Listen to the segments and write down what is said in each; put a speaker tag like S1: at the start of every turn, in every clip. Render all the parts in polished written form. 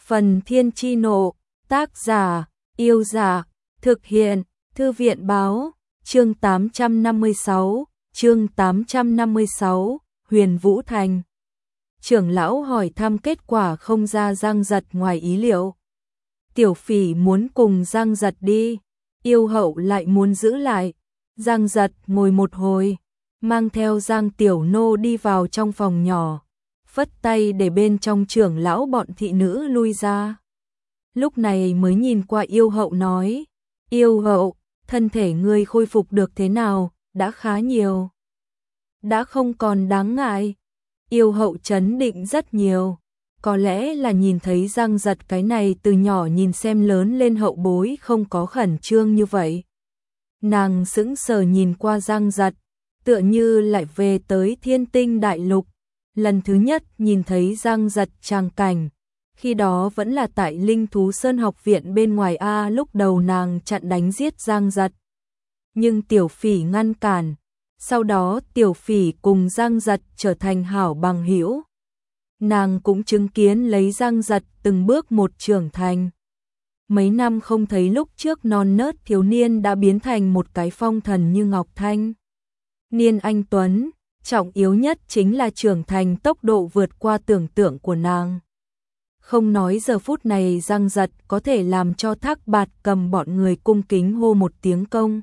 S1: Phần Thiên Chi Nộ, tác giả, Yêu Dạ, thực hiện, Thư viện Báo, chương 856, Huyền Vũ Thành. Trưởng lão hỏi thăm kết quả không ra Giang Giật ngoài ý liệu. Tiểu Phỉ muốn cùng Giang Giật đi, Yêu Hậu lại muốn giữ lại. Giang Giật ngồi một hồi, mang theo Giang Tiểu Nô đi vào trong phòng nhỏ, phất tay để bên trong trưởng lão bọn thị nữ lui ra. Lúc này mới nhìn qua Yêu Hậu nói, Yêu Hậu, thân thể ngươi khôi phục được thế nào, đã khá nhiều. Đã không còn đáng ngại. Yêu Hậu trấn định rất nhiều, có lẽ là nhìn thấy Giang Giật cái này từ nhỏ nhìn xem lớn lên hậu bối không có khẩn trương như vậy. Nàng sững sờ nhìn qua Giang Giật, tựa như lại về tới Thiên Tinh Đại Lục. Lần thứ nhất nhìn thấy Giang Giật tràng cảnh, khi đó vẫn là tại Linh Thú Sơn học viện bên ngoài A, lúc đầu nàng chặn đánh giết Giang Giật. Nhưng Tiểu Phỉ ngăn cản, sau đó Tiểu Phỉ cùng Giang Giật trở thành hảo bằng hữu. Nàng cũng chứng kiến lấy Giang Giật từng bước một trưởng thành. Mấy năm không thấy lúc trước non nớt thiếu niên đã biến thành một cái phong thần như Ngọc Thanh Niên anh tuấn, trọng yếu nhất chính là trưởng thành tốc độ vượt qua tưởng tượng của nàng. Không nói giờ phút này Giang Giật có thể làm cho Thác Bạt Cầm bọn người cung kính hô một tiếng công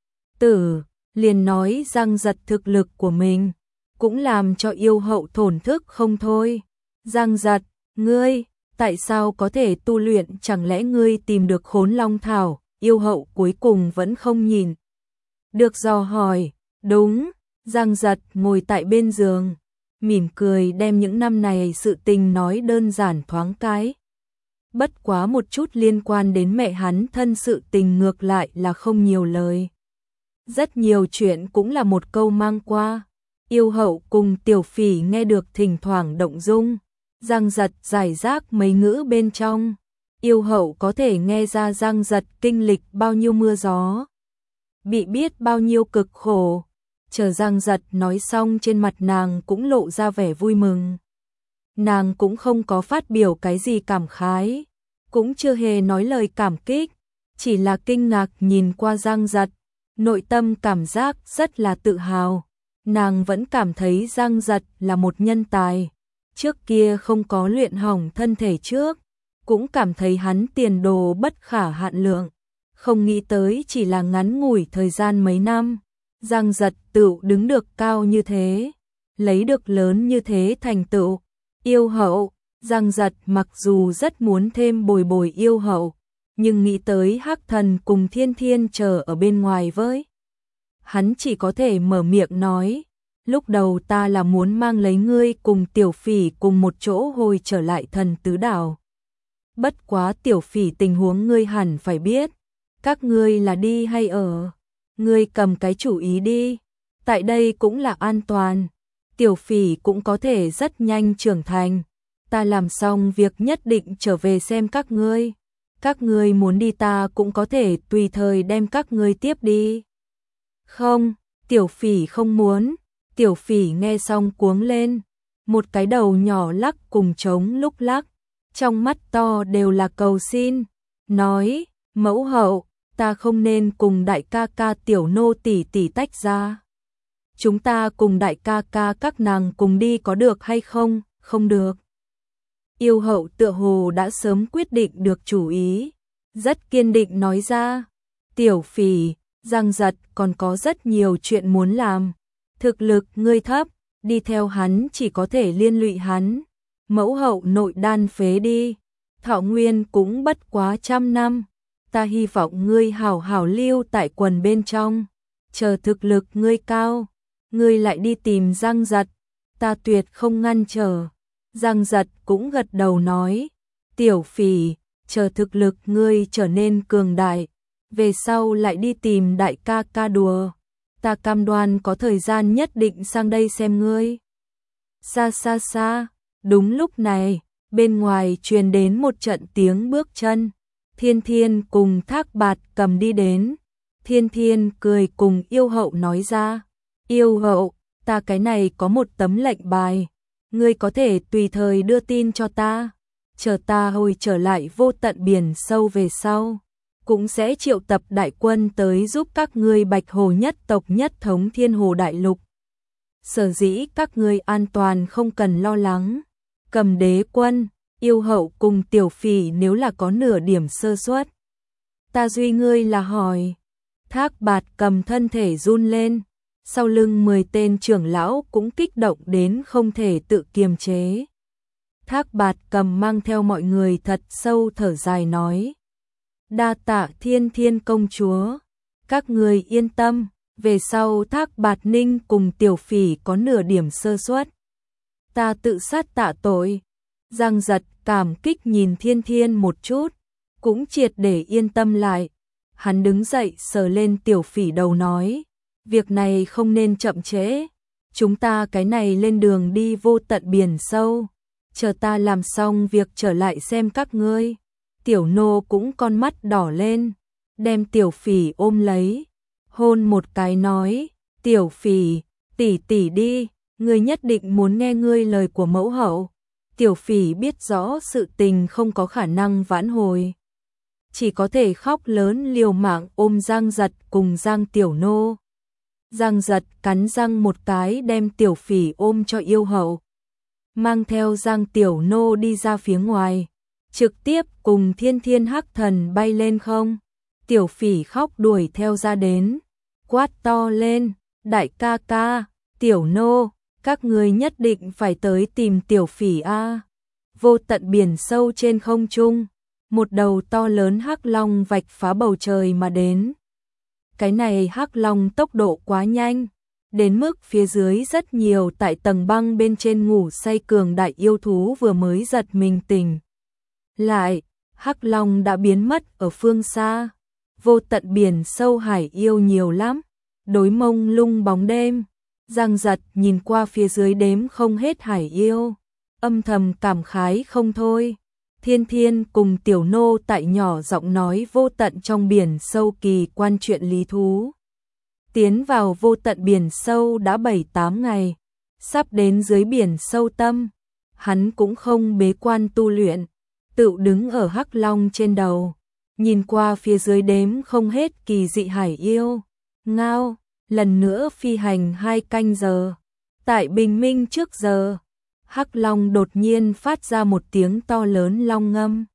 S1: tử, liền nói Giang Giật thực lực của mình, cũng làm cho Yêu Hậu thổn thức không thôi. Giang Giật, ngươi, tại sao có thể tu luyện, chẳng lẽ ngươi tìm được Khốn Long Thảo? Yêu Hậu cuối cùng vẫn không nhìn được dò hỏi. Đúng. Giang Giật ngồi tại bên giường, mỉm cười đem những năm này sự tình nói đơn giản thoáng cái. Bất quá một chút liên quan đến mẹ hắn thân sự tình ngược lại là không nhiều lời. Rất nhiều chuyện cũng là một câu mang qua. Yêu Hậu cùng Tiểu Phỉ nghe được thỉnh thoảng động dung. Giang Giật giải rác mấy ngữ bên trong. Yêu Hậu có thể nghe ra Giang Giật kinh lịch bao nhiêu mưa gió, bị biết bao nhiêu cực khổ. Chờ Giang Giật nói xong, trên mặt nàng cũng lộ ra vẻ vui mừng. Nàng cũng không có phát biểu cái gì cảm khái, cũng chưa hề nói lời cảm kích, chỉ là kinh ngạc nhìn qua Giang Giật, nội tâm cảm giác rất là tự hào. Nàng vẫn cảm thấy Giang Giật là một nhân tài, trước kia không có luyện hỏng thân thể trước, cũng cảm thấy hắn tiền đồ bất khả hạn lượng, không nghĩ tới chỉ là ngắn ngủi thời gian mấy năm, Giang Giật tựu đứng được cao như thế, lấy được lớn như thế thành tựu. Yêu Hậu, Giang Giật mặc dù rất muốn thêm bồi bồi Yêu Hậu, nhưng nghĩ tới Hắc Thần cùng Thiên Thiên chờ ở bên ngoài với hắn, chỉ có thể mở miệng nói, lúc đầu ta là muốn mang lấy ngươi cùng Tiểu Phỉ cùng một chỗ hồi trở lại Thần Tứ Đảo. Bất quá Tiểu Phỉ tình huống ngươi hẳn phải biết, các ngươi là đi hay ở? Ngươi cầm cái chủ ý đi, tại đây cũng là an toàn, Tiểu Phỉ cũng có thể rất nhanh trưởng thành, ta làm xong việc nhất định trở về xem các ngươi muốn đi ta cũng có thể tùy thời đem các ngươi tiếp đi. Không, Tiểu Phỉ không muốn. Tiểu Phỉ nghe xong cuống lên, một cái đầu nhỏ lắc cùng trống lúc lắc, trong mắt to đều là cầu xin, nói, mẫu hậu, ta không nên cùng đại ca ca Tiểu Nô tỷ tỷ tách ra. Chúng ta cùng đại ca ca các nàng cùng đi có được hay không? Không được. Yêu Hậu tựa hồ đã sớm quyết định được chủ ý, rất kiên định nói ra, Tiểu Phỉ, Giang Giật còn có rất nhiều chuyện muốn làm. Thực lực ngươi thấp, đi theo hắn chỉ có thể liên lụy hắn. Mẫu hậu nội đan phế đi, thọ nguyên cũng bất quá 100 năm. Ta hy vọng ngươi hảo hảo lưu tại quần bên trong, chờ thực lực ngươi cao, ngươi lại đi tìm Giang Giật, ta tuyệt không ngăn trở. Giang Giật cũng gật đầu nói, Tiểu Phỉ, chờ thực lực ngươi trở nên cường đại, về sau lại đi tìm đại ca ca đùa. Ta cam đoan có thời gian nhất định sang đây xem ngươi. Xa xa xa, đúng lúc này, bên ngoài truyền đến một trận tiếng bước chân. Thiên Thiên cùng Thác Bạt Cầm đi đến. Thiên Thiên cười cùng Yêu Hậu nói ra, Yêu Hậu, ta cái này có một tấm lệnh bài, ngươi có thể tùy thời đưa tin cho ta. chờ ta hồi trở lại vô tận biển sâu về sau, cũng sẽ triệu tập đại quân tới giúp các ngươi Bạch Hồ nhất tộc nhất thống Thiên Hồ đại lục. Sở dĩ các ngươi an toàn không cần lo lắng. Cầm Đế quân, Yêu Hậu cùng Tiểu Phỉ nếu là có nửa điểm sơ suất, ta duy ngươi là hỏi. Thác Bạt Cầm thân thể run lên, sau lưng 10 tên trưởng lão cũng kích động đến không thể tự kiềm chế. Thác Bạt Cầm mang theo mọi người thật sâu thở dài nói: đa tạ Thiên Thiên công chúa, các người yên tâm, về sau Thác Bạt Ninh cùng Tiểu Phỉ có nửa điểm sơ suất, ta tự sát tạ tội. Giang Giật cảm kích nhìn Thiên Thiên một chút, cũng triệt để yên tâm lại. Hắn đứng dậy sờ lên Tiểu Phỉ đầu nói: việc này không nên chậm trễ, chúng ta cái này lên đường đi vô tận biển sâu, chờ ta làm xong việc trở lại xem các ngươi. Tiểu nô cũng con mắt đỏ lên, đem Tiểu Phỉ ôm lấy, hôn một cái nói: Tiểu Phỉ, tỷ tỷ đi, ngươi nhất định muốn nghe ngươi lời của mẫu hậu. Tiểu Phỉ biết rõ sự tình không có khả năng vãn hồi, chỉ có thể khóc lớn liều mạng ôm Giang Giật cùng Giang Tiểu Nô. Giang Giật cắn răng một cái đem Tiểu Phỉ ôm cho Yêu Hậu, mang theo Giang Tiểu Nô đi ra phía ngoài, trực tiếp cùng Thiên Thiên Hắc Thần bay lên không. Tiểu Phỉ khóc đuổi theo ra đến, quát to lên: đại ca ca, Tiểu Nô, các người nhất định phải tới tìm Tiểu Phỉ a. Vô tận biển sâu trên không trung, một đầu to lớn hắc long vạch phá bầu trời mà đến. Cái này hắc long tốc độ quá nhanh, đến mức phía dưới rất nhiều tại tầng băng bên trên ngủ say cường đại yêu thú vừa mới giật mình tỉnh lại, hắc long đã biến mất ở phương xa. Vô tận biển sâu hải yêu nhiều lắm, đối mông lung bóng đêm. Giang Giật nhìn qua phía dưới đếm không hết hải yêu, âm thầm cảm khái không thôi. Thiên Thiên cùng Tiểu Nô tại nhỏ giọng nói vô tận trong biển sâu kỳ quan chuyện lý thú. Tiến vào vô tận biển sâu đã 7-8 ngày, sắp đến dưới biển sâu tâm, hắn cũng không bế quan tu luyện, tự đứng ở hắc long trên đầu, nhìn qua phía dưới đếm không hết kỳ dị hải yêu. Ngao, lần nữa phi hành 2 canh giờ. Tại bình minh trước giờ, hắc long đột nhiên phát ra một tiếng to lớn long ngâm,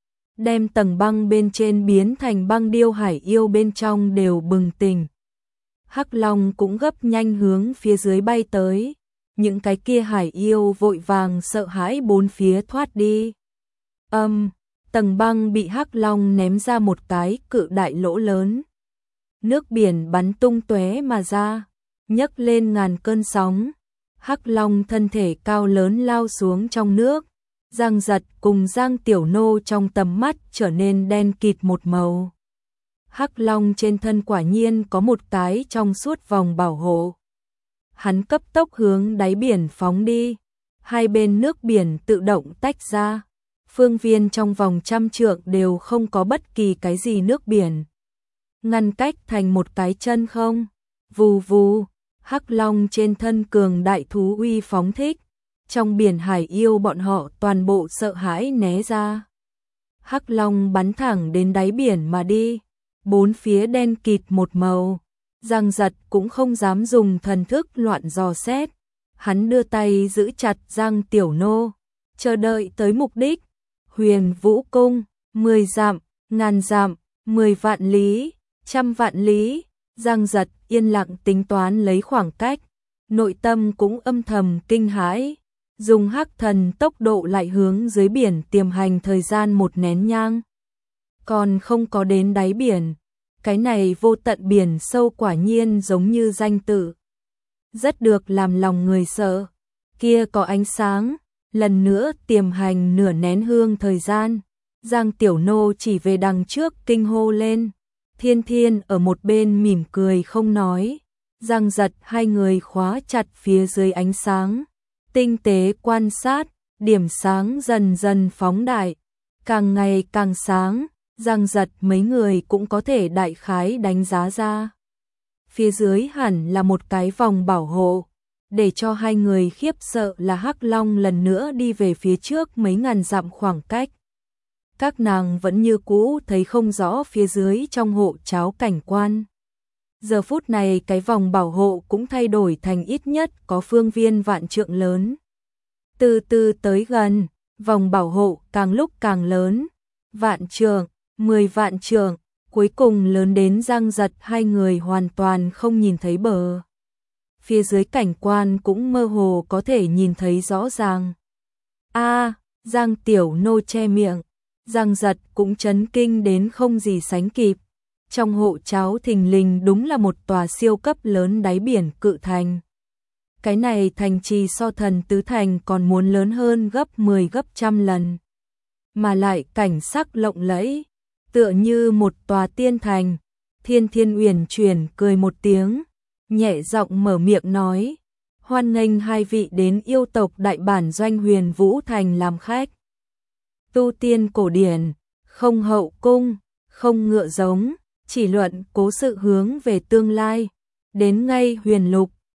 S1: đem tầng băng bên trên biến thành băng điêu hải yêu bên trong đều bừng tỉnh. Hắc long cũng gấp nhanh hướng phía dưới bay tới, những cái kia hải yêu vội vàng sợ hãi bốn phía thoát đi. Tầng băng bị hắc long ném ra một cái cự đại lỗ lớn, nước biển bắn tung tóe mà ra, nhấc lên ngàn cơn sóng. Hắc long thân thể cao lớn lao xuống trong nước, Giang Giật cùng Giang Tiểu Nô trong tầm mắt trở nên đen kịt một màu. Hắc long trên thân quả nhiên có một cái trong suốt vòng bảo hộ. Hắn cấp tốc hướng đáy biển phóng đi, hai bên nước biển tự động tách ra, phương viên trong vòng 100 trượng đều không có bất kỳ cái gì nước biển, ngăn cách thành một cái chân không. Vù vù, hắc long trên thân cường đại thú uy phóng thích, trong biển hải yêu bọn họ toàn bộ sợ hãi né ra. Hắc long bắn thẳng đến đáy biển mà đi, bốn phía đen kịt một màu. Giang Giật cũng không dám dùng thần thức loạn dò xét, hắn đưa tay giữ chặt Giang Tiểu Nô, chờ đợi tới mục đích. Huyền Vũ Cung, 10 dặm, ngàn dặm, 10 vạn lý, 100 vạn lý. Giang Giật yên lặng tính toán lấy khoảng cách, nội tâm cũng âm thầm kinh hãi, dùng hắc thần tốc độ lại hướng dưới biển tiềm hành thời gian 1 nén nhang. Còn không có đến đáy biển, cái này vô tận biển sâu quả nhiên giống như danh tự, rất được làm lòng người sợ. Kia có ánh sáng, lần nữa tiềm hành nửa nén hương thời gian, Giang Tiểu Nô chỉ về đằng trước kinh hô lên. Thiên Thiên ở một bên mỉm cười không nói. Giang Giật hai người khóa chặt phía dưới ánh sáng, tinh tế quan sát, điểm sáng dần dần phóng đại, càng ngày càng sáng. Giang Giật mấy người cũng có thể đại khái đánh giá ra, phía dưới hẳn là một cái vòng bảo hộ, Để cho hai người khiếp sợ là Hắc Long lần nữa đi về phía trước mấy ngàn dặm khoảng cách. Các nàng vẫn như cũ thấy không rõ phía dưới trong hộ cháo cảnh quan. Giờ phút này cái vòng bảo hộ cũng thay đổi thành ít nhất có phương viên vạn trượng lớn. Từ từ tới gần, vòng bảo hộ càng lúc càng lớn. Vạn trượng, 10 vạn trượng, cuối cùng lớn đến Giang Giật hai người hoàn toàn không nhìn thấy bờ. Phía dưới cảnh quan cũng mơ hồ có thể nhìn thấy rõ ràng. Giang Tiểu Nô che miệng, Giang Giật cũng chấn kinh đến không gì sánh kịp. Trong hộ cháo thình lình đúng là một tòa siêu cấp lớn đáy biển cự thành. Cái này thành trì so Thần Tứ Thành còn muốn lớn hơn gấp 10 gấp trăm lần. Mà lại cảnh sắc lộng lẫy, tựa như một tòa tiên thành. Thiên Thiên Uyển chuyển cười một tiếng, nhẹ giọng mở miệng nói, hoan nghênh hai vị đến yêu tộc đại bản doanh Huyền Vũ Thành làm khách. Tu tiên cổ điển, không hậu cung, không ngựa giống, chỉ luận cố sự hướng về tương lai. Đến ngay Huyền Lục,